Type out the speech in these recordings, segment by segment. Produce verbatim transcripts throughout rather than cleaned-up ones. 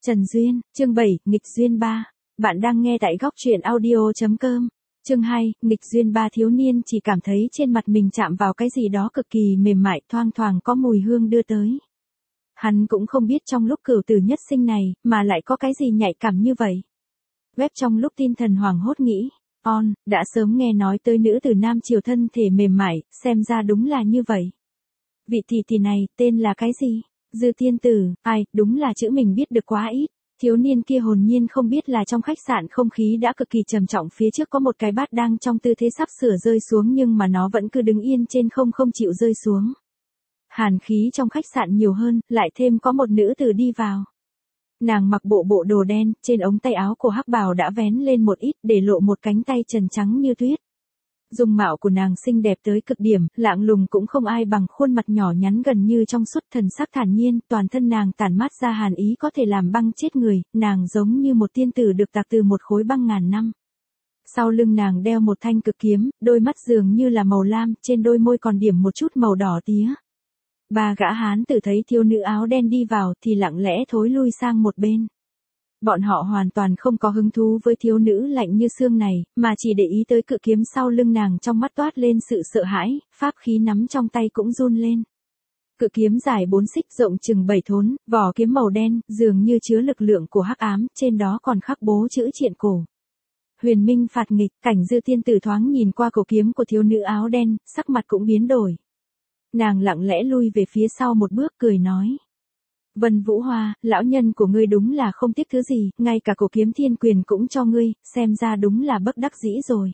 Trần Duyên, chương bảy, nghịch duyên ba. Bạn đang nghe tại góc truyện audio chấm com. Chương hai, nghịch duyên ba. Thiếu niên chỉ cảm thấy trên mặt mình chạm vào cái gì đó cực kỳ mềm mại, thoang thoảng có mùi hương đưa tới. Hắn cũng không biết trong lúc cửu tử nhất sinh này, mà lại có cái gì nhạy cảm như vậy. Web trong lúc tin thần hoảng hốt nghĩ, on, đã sớm nghe nói tới nữ tử Nam Triều thân thể mềm mại, xem ra đúng là như vậy. Vị tỷ tỷ này, tên là cái gì? Dư tiên tử, ai, đúng là chữ mình biết được quá ít. Thiếu niên kia hồn nhiên không biết là trong khách sạn không khí đã cực kỳ trầm trọng, phía trước có một cái bát đang trong tư thế sắp sửa rơi xuống nhưng mà nó vẫn cứ đứng yên trên không không chịu rơi xuống. Hàn khí trong khách sạn nhiều hơn, lại thêm có một nữ tử đi vào. Nàng mặc bộ bộ đồ đen, trên ống tay áo của hắc bào đã vén lên một ít để lộ một cánh tay trần trắng như tuyết. Dung mạo của nàng xinh đẹp tới cực điểm, lạng lùng cũng không ai bằng, khuôn mặt nhỏ nhắn gần như trong suốt, thần sắc thản nhiên, toàn thân nàng tản mát ra hàn ý có thể làm băng chết người, nàng giống như một tiên tử được tạc từ một khối băng ngàn năm. Sau lưng nàng đeo một thanh cực kiếm, đôi mắt dường như là màu lam, trên đôi môi còn điểm một chút màu đỏ tía. Ba gã hán tử thấy thiếu nữ áo đen đi vào thì lặng lẽ thối lui sang một bên. Bọn họ hoàn toàn không có hứng thú với thiếu nữ lạnh như xương này, mà chỉ để ý tới cự kiếm sau lưng nàng, trong mắt toát lên sự sợ hãi, pháp khí nắm trong tay cũng run lên. Cự kiếm dài bốn xích, rộng chừng bảy thốn, vỏ kiếm màu đen, dường như chứa lực lượng của hắc ám, trên đó còn khắc bố chữ triện cổ. Huyền minh phạt nghịch. Cảnh Dư tiên tử thoáng nhìn qua cổ kiếm của thiếu nữ áo đen, sắc mặt cũng biến đổi. Nàng lặng lẽ lui về phía sau một bước, cười nói. Vân Vũ Hoa, lão nhân của ngươi đúng là không tiếc thứ gì, ngay cả cổ kiếm thiên quyền cũng cho ngươi, xem ra đúng là bất đắc dĩ rồi.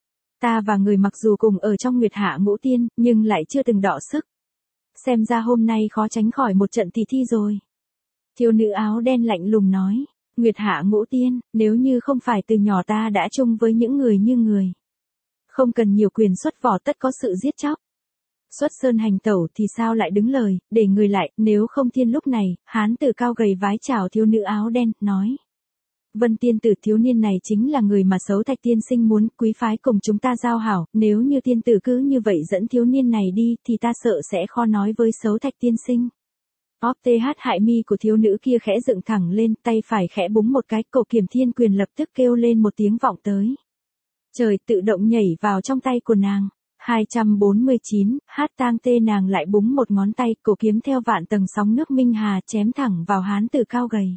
Ta và người mặc dù cùng ở trong Nguyệt Hạ Ngũ Tiên, nhưng lại chưa từng đọ sức. Xem ra hôm nay khó tránh khỏi một trận tỷ thi rồi. Thiếu nữ áo đen lạnh lùng nói, Nguyệt Hạ Ngũ Tiên, nếu như không phải từ nhỏ ta đã chung với những người như người. Không cần nhiều quyền xuất vỏ, tất có sự giết chóc. Xuất sơn hành tẩu thì sao lại đứng lời, để người lại, nếu không thiên. Lúc này, hán tử cao gầy vái chào thiếu nữ áo đen, nói. Vân tiên tử, thiếu niên này chính là người mà Sấu Thạch tiên sinh muốn quý phái cùng chúng ta giao hảo, nếu như tiên tử cứ như vậy dẫn thiếu niên này đi, thì ta sợ sẽ khó nói với Sấu Thạch tiên sinh. Óp tê hát hại mi của thiếu nữ kia khẽ dựng thẳng lên, tay phải khẽ búng một cái, cổ kiếm thiên quyền lập tức kêu lên một tiếng vọng tới. Trời, tự động nhảy vào trong tay của nàng. hai trăm bốn mươi chín, hát tang tê, nàng lại búng một ngón tay, cổ kiếm theo vạn tầng sóng nước minh hà chém thẳng vào hán tử cao gầy.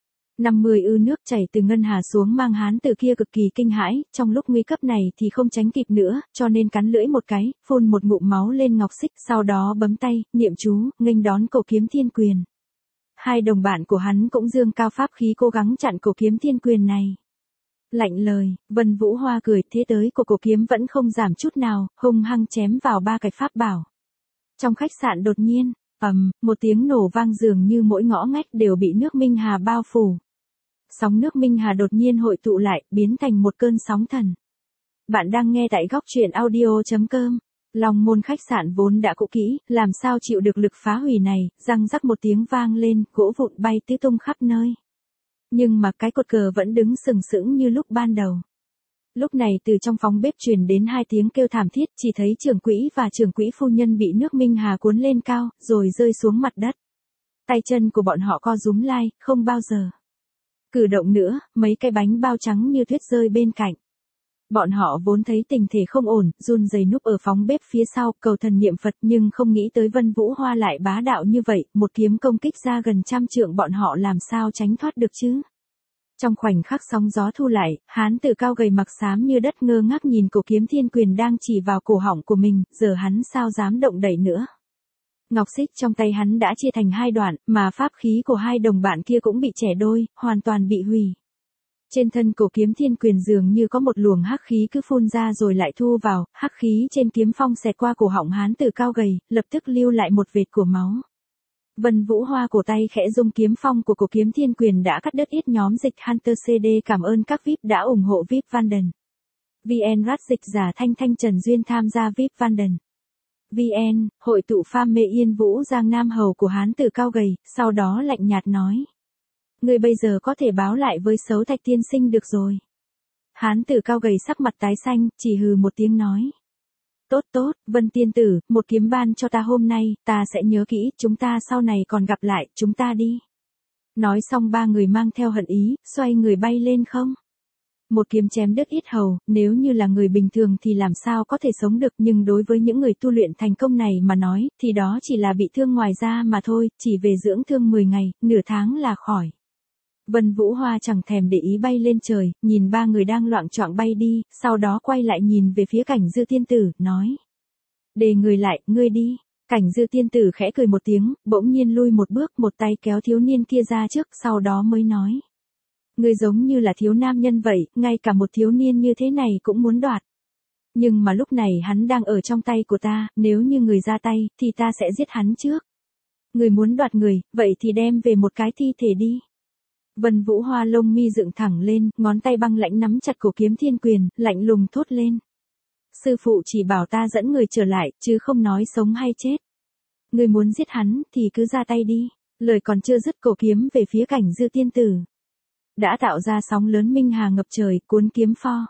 năm mươi ư nước chảy từ ngân hà xuống, mang hán tử kia cực kỳ kinh hãi, trong lúc nguy cấp này thì không tránh kịp nữa, cho nên cắn lưỡi một cái, phun một ngụm máu lên ngọc xích, sau đó bấm tay, niệm chú, nghênh đón cổ kiếm thiên quyền. Hai đồng bạn của hắn cũng dương cao pháp khí cố gắng chặn cổ kiếm thiên quyền này. Lạnh lời, Vân Vũ Hoa cười, thế tới của cổ kiếm vẫn không giảm chút nào, hung hăng chém vào ba cái pháp bảo. Trong khách sạn đột nhiên, ầm, một tiếng nổ vang, dường như mỗi ngõ ngách đều bị nước minh hà bao phủ. Sóng nước minh hà đột nhiên hội tụ lại, biến thành một cơn sóng thần. Bạn đang nghe tại góc truyện audio chấm com. Long môn khách sạn vốn đã cũ kỹ, làm sao chịu được lực phá hủy này, răng rắc một tiếng vang lên, gỗ vụn bay tứ tung khắp nơi. Nhưng mà cái cột cờ vẫn đứng sừng sững như lúc ban đầu. Lúc này từ trong phòng bếp truyền đến hai tiếng kêu thảm thiết, chỉ thấy trưởng quỹ và trưởng quỹ phu nhân bị nước minh hà cuốn lên cao, rồi rơi xuống mặt đất. Tay chân của bọn họ co rúm lai, không bao giờ cử động nữa, mấy cái bánh bao trắng như tuyết rơi bên cạnh. Bọn họ vốn thấy tình thể không ổn, run rẩy núp ở phòng bếp phía sau, cầu thần niệm Phật, nhưng không nghĩ tới Vân Vũ Hoa lại bá đạo như vậy, một kiếm công kích ra gần trăm trượng, bọn họ làm sao tránh thoát được chứ? Trong khoảnh khắc sóng gió thu lại, hán tử cao gầy mặc xám như đất ngơ ngác nhìn cổ kiếm thiên quyền đang chỉ vào cổ họng của mình, giờ hắn sao dám động đậy nữa? Ngọc xích trong tay hắn đã chia thành hai đoạn, mà pháp khí của hai đồng bạn kia cũng bị chẻ đôi, hoàn toàn bị hủy. Trên thân cổ kiếm thiên quyền dường như có một luồng hắc khí cứ phun ra rồi lại thu vào, hắc khí trên kiếm phong xẹt qua cổ họng hán tử cao gầy, lập tức lưu lại một vệt của máu. Vân Vũ Hoa cổ tay khẽ rung, kiếm phong của cổ kiếm thiên quyền đã cắt đứt ít. Nhóm dịch Hunter xê đê cảm ơn các vi ai pi đã ủng hộ vi ai pi Vanden. vê en Rat dịch giả Thanh Thanh Trần Duyên tham gia vi ai pi Vanden. vê en, hội tụ pham mê Yên Vũ Giang Nam hầu của hán tử cao gầy, sau đó lạnh nhạt nói. Ngươi bây giờ có thể báo lại với Sấu Thạch tiên sinh được rồi. Hán tử cao gầy sắc mặt tái xanh, chỉ hừ một tiếng nói. Tốt tốt, Vân tiên tử, một kiếm ban cho ta hôm nay, ta sẽ nhớ kỹ, chúng ta sau này còn gặp lại, chúng ta đi. Nói xong ba người mang theo hận ý, xoay người bay lên không. Một kiếm chém đứt yết hầu, nếu như là người bình thường thì làm sao có thể sống được, nhưng đối với những người tu luyện thành công này mà nói, thì đó chỉ là bị thương ngoài da mà thôi, chỉ về dưỡng thương mười ngày, nửa tháng là khỏi. Vân Vũ Hoa chẳng thèm để ý bay lên trời, nhìn ba người đang loạng choạng bay đi, sau đó quay lại nhìn về phía Cảnh Dư tiên tử, nói. Đề người lại, ngươi đi. Cảnh Dư tiên tử khẽ cười một tiếng, bỗng nhiên lui một bước, một tay kéo thiếu niên kia ra trước, sau đó mới nói. Ngươi giống như là thiếu nam nhân vậy, ngay cả một thiếu niên như thế này cũng muốn đoạt. Nhưng mà lúc này hắn đang ở trong tay của ta, nếu như người ra tay, thì ta sẽ giết hắn trước. Người muốn đoạt người, vậy thì đem về một cái thi thể đi. Vân Vũ Hoa lông mi dựng thẳng lên, ngón tay băng lãnh nắm chặt cổ kiếm thiên quyền, lạnh lùng thốt lên. Sư phụ chỉ bảo ta dẫn người trở lại, chứ không nói sống hay chết. Người muốn giết hắn, thì cứ ra tay đi. Lời còn chưa dứt, cổ kiếm về phía Cảnh Dư tiên tử. Đã tạo ra sóng lớn minh hà ngập trời, cuốn kiếm pho.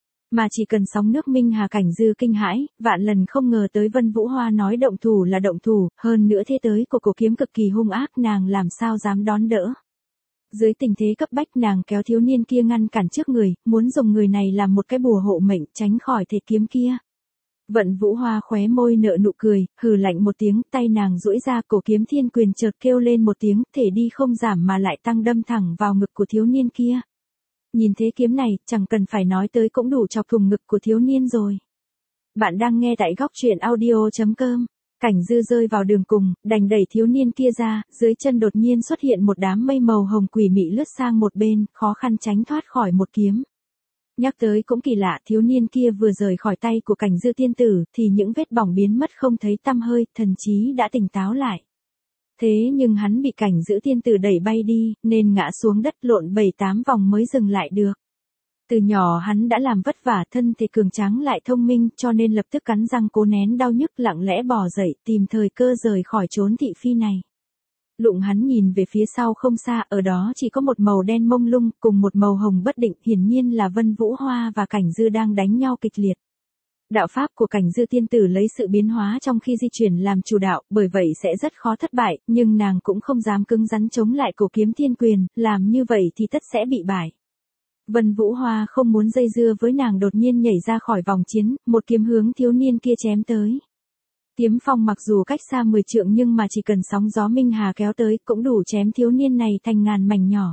Mà chỉ cần sóng nước minh hà Cảnh Dư kinh hãi, vạn lần không ngờ tới Vân Vũ Hoa nói động thủ là động thủ, hơn nữa thế tới của cổ kiếm cực kỳ hung ác, nàng làm sao dám đón đỡ. Dưới tình thế cấp bách, nàng kéo thiếu niên kia ngăn cản trước người, muốn dùng người này làm một cái bùa hộ mệnh, tránh khỏi thể kiếm kia. Vận Vũ Hoa khóe môi nở nụ cười, hừ lạnh một tiếng, tay nàng duỗi ra, cổ kiếm thiên quyền chợt kêu lên một tiếng, thể đi không giảm mà lại tăng đâm thẳng vào ngực của thiếu niên kia. Nhìn thế kiếm này, chẳng cần phải nói tới cũng đủ chọc thủng ngực của thiếu niên rồi. Bạn đang nghe tại góc truyện audio chấm com. Cảnh Dư rơi vào đường cùng, đành đẩy thiếu niên kia ra, dưới chân đột nhiên xuất hiện một đám mây màu hồng quỷ mị lướt sang một bên, khó khăn tránh thoát khỏi một kiếm. Nhắc tới cũng kỳ lạ, thiếu niên kia vừa rời khỏi tay của Cảnh Dư tiên tử, thì những vết bỏng biến mất không thấy tăm hơi, thần chí đã tỉnh táo lại. Thế nhưng hắn bị Cảnh Dư tiên tử đẩy bay đi, nên ngã xuống đất lộn bảy tám vòng mới dừng lại được. Từ nhỏ hắn đã làm vất vả, thân thể cường tráng lại thông minh, cho nên lập tức cắn răng cố nén đau nhức, lặng lẽ bò dậy, tìm thời cơ rời khỏi chốn thị phi này. Lụng hắn nhìn về phía sau không xa, ở đó chỉ có một màu đen mông lung, cùng một màu hồng bất định, hiển nhiên là Vân Vũ Hoa và Cảnh Dư đang đánh nhau kịch liệt. Đạo pháp của Cảnh Dư tiên tử lấy sự biến hóa trong khi di chuyển làm chủ đạo, bởi vậy sẽ rất khó thất bại, nhưng nàng cũng không dám cứng rắn chống lại cổ kiếm thiên quyền, làm như vậy thì tất sẽ bị bại. Vân Vũ Hoa không muốn dây dưa với nàng, đột nhiên nhảy ra khỏi vòng chiến, một kiếm hướng thiếu niên kia chém tới. Kiếm phong mặc dù cách xa mười trượng nhưng mà chỉ cần sóng gió minh hà kéo tới cũng đủ chém thiếu niên này thành ngàn mảnh nhỏ.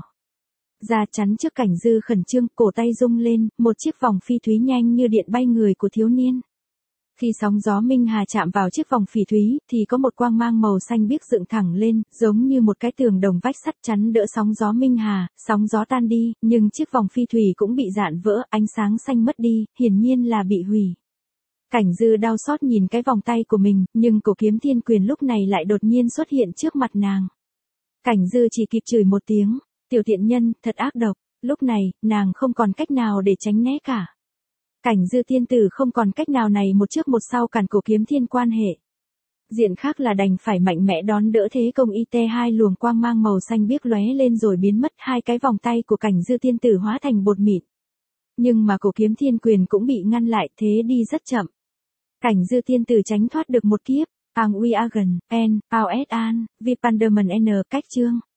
Ra chắn trước Cảnh Dư khẩn trương, cổ tay rung lên, một chiếc vòng phi thúy nhanh như điện bay người của thiếu niên. Khi sóng gió minh hà chạm vào chiếc vòng phỉ thúy, thì có một quang mang màu xanh biếc dựng thẳng lên, giống như một cái tường đồng vách sắt chắn đỡ sóng gió minh hà, sóng gió tan đi, nhưng chiếc vòng phi thủy cũng bị dạn vỡ, ánh sáng xanh mất đi, hiển nhiên là bị hủy. Cảnh Dư đau xót nhìn cái vòng tay của mình, nhưng cổ kiếm thiên quyền lúc này lại đột nhiên xuất hiện trước mặt nàng. Cảnh Dư chỉ kịp chửi một tiếng, tiểu tiện nhân, thật ác độc, lúc này, nàng không còn cách nào để tránh né cả. Cảnh Dư tiên tử không còn cách nào này, một trước một sau cản cổ kiếm thiên quan hệ. Diện khác là đành phải mạnh mẽ đón đỡ thế công, y tê hai luồng quang mang màu xanh biếc lóe lên rồi biến mất, hai cái vòng tay của Cảnh Dư tiên tử hóa thành bột mịn. Nhưng mà cổ kiếm thiên quyền cũng bị ngăn lại, thế đi rất chậm. Cảnh Dư tiên tử tránh thoát được một kiếp. Ang uy agen, en, ao et an, vi panderman n cách chương.